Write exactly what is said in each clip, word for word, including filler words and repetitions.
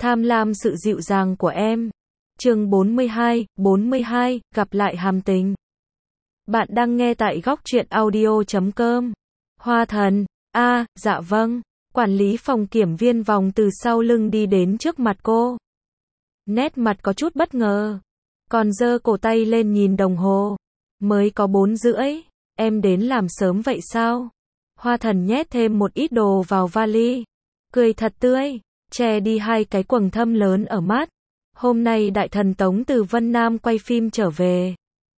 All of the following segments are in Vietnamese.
Tham lam sự dịu dàng của em. Chương bốn mươi hai, bốn mươi hai, gặp lại hàm tình. Bạn đang nghe tại góc truyện audio chấm com. Hoa Thần, a, à, dạ vâng. Quản lý phòng kiểm viên vòng từ sau lưng đi đến trước mặt cô. Nét mặt có chút bất ngờ. Còn giơ cổ tay lên nhìn đồng hồ. Mới có bốn rưỡi. Em đến làm sớm vậy sao? Hoa Thần nhét thêm một ít đồ vào vali. Cười thật tươi. Che đi hai cái quầng thâm lớn ở mắt. Hôm nay đại thần Tống từ Vân Nam quay phim trở về.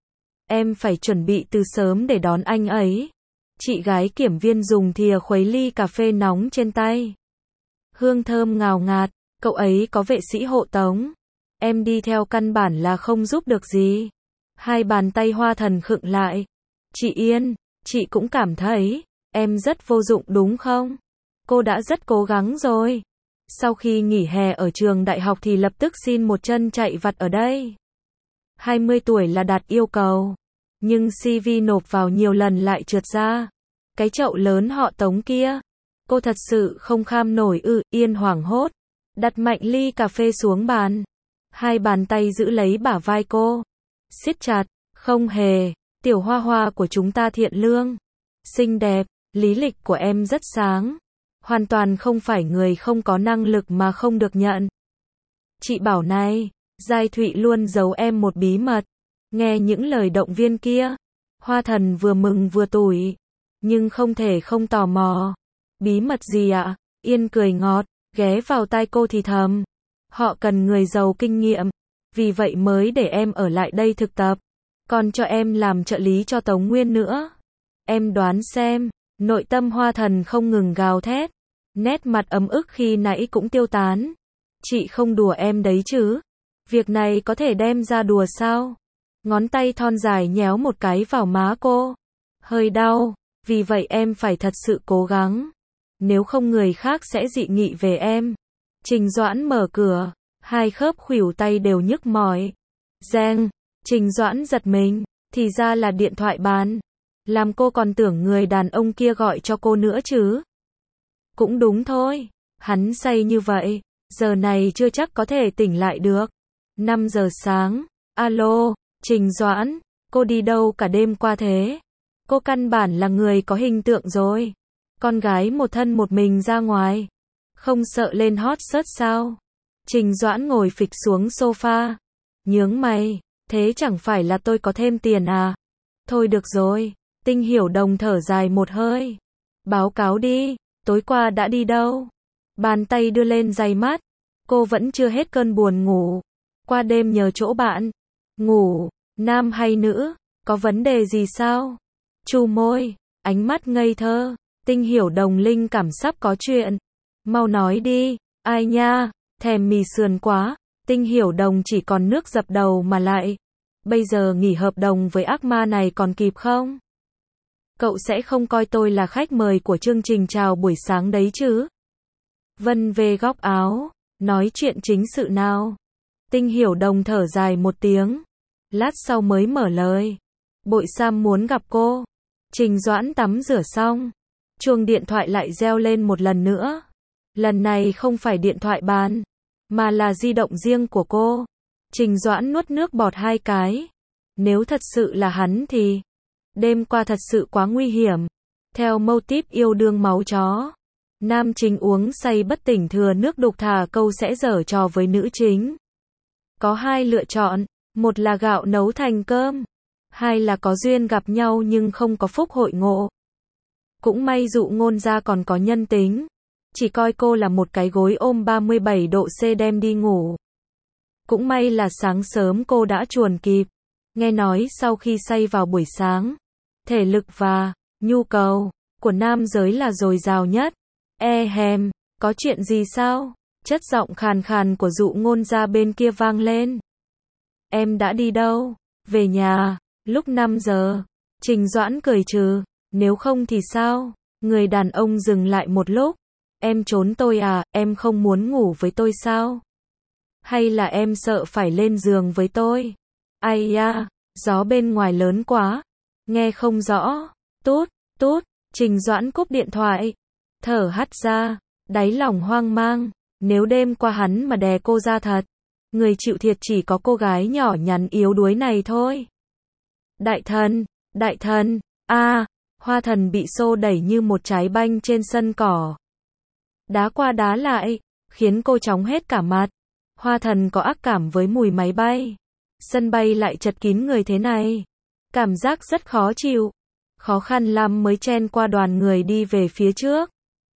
Em phải chuẩn bị từ sớm để đón anh ấy. Chị gái kiểm viên dùng thìa khuấy ly cà phê nóng trên tay. Hương thơm ngào ngạt, cậu ấy có vệ sĩ hộ tống. Em đi theo căn bản là không giúp được gì. Hai bàn tay Hoa Thần khựng lại. Chị Yên, chị cũng cảm thấy, em rất vô dụng đúng không? Cô đã rất cố gắng rồi. Sau khi nghỉ hè ở trường đại học thì lập tức xin một chân chạy vặt ở đây. hai mươi tuổi là đạt yêu cầu. Nhưng xê vê nộp vào nhiều lần lại trượt ra. Cái chậu lớn họ Tống kia. Cô thật sự không kham nổi ư, Yên hoảng hốt. Đặt mạnh ly cà phê xuống bàn. Hai bàn tay giữ lấy bả vai cô. Siết chặt, không hề, tiểu Hoa Hoa của chúng ta thiện lương. Xinh đẹp, lý lịch của em rất sáng. Hoàn toàn không phải người không có năng lực mà không được nhận. Chị bảo này, Giai Thụy luôn giấu em một bí mật. Nghe những lời động viên kia, Hoa Thần vừa mừng vừa tủi, nhưng không thể không tò mò. Bí mật gì ạ? Yên cười ngọt, ghé vào tai cô thì thầm. Họ cần người giàu kinh nghiệm, vì vậy mới để em ở lại đây thực tập, còn cho em làm trợ lý cho Tống Nguyên nữa. Em đoán xem, nội tâm Hoa Thần không ngừng gào thét, nét mặt ấm ức khi nãy cũng tiêu tán. Chị không đùa em đấy chứ? Việc này có thể đem ra đùa sao? Ngón tay thon dài nhéo một cái vào má cô. Hơi đau, vì vậy em phải thật sự cố gắng. Nếu không người khác sẽ dị nghị về em. Trình Doãn mở cửa, hai khớp khuỷu tay đều nhức mỏi. Reng, Trình Doãn giật mình, thì ra là điện thoại bàn. Làm cô còn tưởng người đàn ông kia gọi cho cô nữa chứ. Cũng đúng thôi, hắn say như vậy, giờ này chưa chắc có thể tỉnh lại được. năm giờ sáng, alo, Trình Doãn, cô đi đâu cả đêm qua thế? Cô căn bản là người có hình tượng rồi. Con gái một thân một mình ra ngoài. Không sợ lên hot search sao? Trình Doãn ngồi phịch xuống sofa. Nhướng mày, thế chẳng phải là tôi có thêm tiền à? Thôi được rồi, Tinh Hiểu Đồng thở dài một hơi. Báo cáo đi, tối qua đã đi đâu? Bàn tay đưa lên dây mắt. Cô vẫn chưa hết cơn buồn ngủ. Qua đêm nhờ chỗ bạn. Ngủ, nam hay nữ, có vấn đề gì sao? Chu môi, ánh mắt ngây thơ. Tinh Hiểu Đồng linh cảm sắp có chuyện. Mau nói đi, ai nha, thèm mì sườn quá. Tinh Hiểu Đồng chỉ còn nước dập đầu mà lại. Bây giờ nghỉ hợp đồng với ác ma này còn kịp không? Cậu sẽ không coi tôi là khách mời của chương trình chào buổi sáng đấy chứ? Vân về góc áo, nói chuyện chính sự nào? Tinh Hiểu Đồng thở dài một tiếng. Lát sau mới mở lời. Bội Sam muốn gặp cô. Trình Doãn tắm rửa xong. Chuông điện thoại lại reo lên một lần nữa. Lần này không phải điện thoại bàn, mà là di động riêng của cô. Trình Doãn nuốt nước bọt hai cái. Nếu thật sự là hắn thì... Đêm qua thật sự quá nguy hiểm. Theo mâu típ yêu đương máu chó. Nam chính uống say bất tỉnh thừa nước đục thả câu sẽ giở trò với nữ chính. Có hai lựa chọn. Một là gạo nấu thành cơm. Hai là có duyên gặp nhau nhưng không có phúc hội ngộ. Cũng may Dụ Ngôn gia còn có nhân tính. Chỉ coi cô là một cái gối ôm ba mươi bảy độ C đem đi ngủ. Cũng may là sáng sớm cô đã chuồn kịp. Nghe nói sau khi say vào buổi sáng, thể lực và nhu cầu của nam giới là dồi dào nhất. E hèm, có chuyện gì sao? Chất giọng khàn khàn của Dụ Ngôn gia bên kia vang lên. Em đã đi đâu? Về nhà, lúc năm giờ. Trình Doãn cười trừ. Nếu không thì sao? Người đàn ông dừng lại một lúc. Em trốn tôi à, em không muốn ngủ với tôi sao? Hay là em sợ phải lên giường với tôi? Ai da, gió bên ngoài lớn quá. Nghe không rõ. Tút, tút, Trình Doãn cúp điện thoại. Thở hắt ra, đáy lòng hoang mang. Nếu đêm qua hắn mà đè cô ra thật, người chịu thiệt chỉ có cô gái nhỏ nhắn yếu đuối này thôi. Đại thần, đại thần, a, Hoa Thần bị xô đẩy như một trái banh trên sân cỏ. Đá qua đá lại, khiến cô chóng hết cả mặt. Hoa Thần có ác cảm với mùi máy bay. Sân bay lại chật kín người thế này. Cảm giác rất khó chịu. Khó khăn lắm mới chen qua đoàn người đi về phía trước.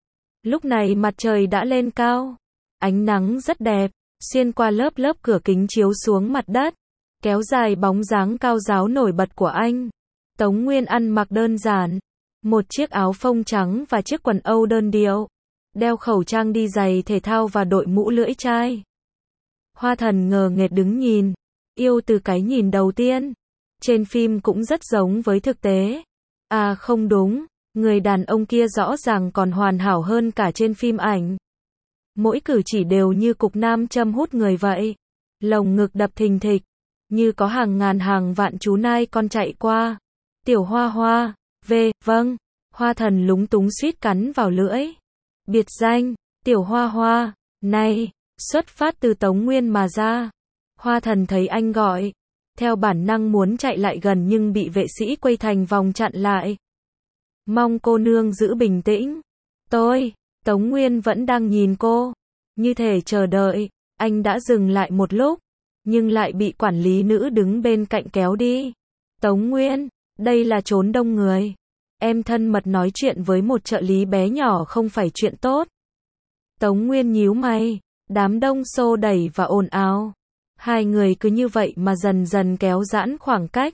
Lúc này mặt trời đã lên cao. Ánh nắng rất đẹp, xuyên qua lớp lớp cửa kính chiếu xuống mặt đất. Kéo dài bóng dáng cao ráo nổi bật của anh. Tống Nguyên ăn mặc đơn giản. Một chiếc áo phông trắng và chiếc quần âu đơn điệu. Đeo khẩu trang đi giày thể thao và đội mũ lưỡi chai. Hoa Thần ngờ nghệch đứng nhìn. Yêu từ cái nhìn đầu tiên. Trên phim cũng rất giống với thực tế. À không đúng, người đàn ông kia rõ ràng còn hoàn hảo hơn cả trên phim ảnh. Mỗi cử chỉ đều như cục nam châm hút người vậy. Lồng ngực đập thình thịch, như có hàng ngàn hàng vạn chú nai con chạy qua. Tiểu Hoa Hoa, về, vâng. Hoa Thần lúng túng suýt cắn vào lưỡi. Biệt danh, Tiểu Hoa Hoa, này, xuất phát từ Tống Nguyên mà ra. Hoa Thần thấy anh gọi, theo bản năng muốn chạy lại gần nhưng bị vệ sĩ quây thành vòng chặn lại. Mong cô nương giữ bình tĩnh. Tôi, Tống Nguyên vẫn đang nhìn cô, như thể chờ đợi. Anh đã dừng lại một lúc, nhưng lại bị quản lý nữ đứng bên cạnh kéo đi. Tống Nguyên, đây là chốn đông người. Em thân mật nói chuyện với một trợ lý bé nhỏ không phải chuyện tốt. Tống Nguyên nhíu mày, đám đông xô đẩy và ồn ào. Hai người cứ như vậy mà dần dần kéo giãn khoảng cách.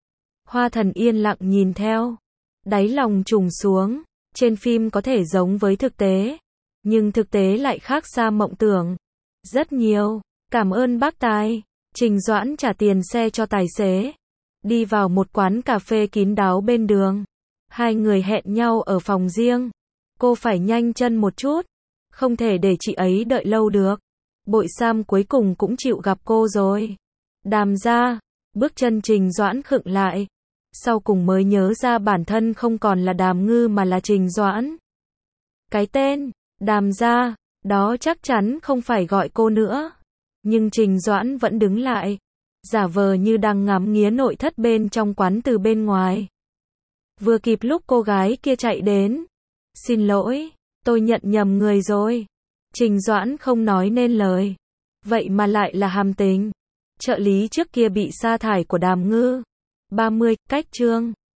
Hoa Thần yên lặng nhìn theo. Đáy lòng trùng xuống. Trên phim có thể giống với thực tế. Nhưng thực tế lại khác xa mộng tưởng. Rất nhiều. Cảm ơn bác tài. Trình Doãn trả tiền xe cho tài xế. Đi vào một quán cà phê kín đáo bên đường. Hai người hẹn nhau ở phòng riêng. Cô phải nhanh chân một chút. Không thể để chị ấy đợi lâu được. Bội Sam cuối cùng cũng chịu gặp cô rồi. Đàm gia. Bước chân Trình Doãn khựng lại. Sau cùng mới nhớ ra bản thân không còn là Đàm Ngư mà là Trình Doãn. Cái tên, Đàm gia, đó chắc chắn không phải gọi cô nữa. Nhưng Trình Doãn vẫn đứng lại. Giả vờ như đang ngắm nghía nội thất bên trong quán từ bên ngoài. Vừa kịp lúc cô gái kia chạy đến. Xin lỗi, tôi nhận nhầm người rồi. Trình Doãn không nói nên lời. Vậy mà lại là Hàm Tình. Trợ lý trước kia bị sa thải của Đàm Ngư. ba mươi, cách chương.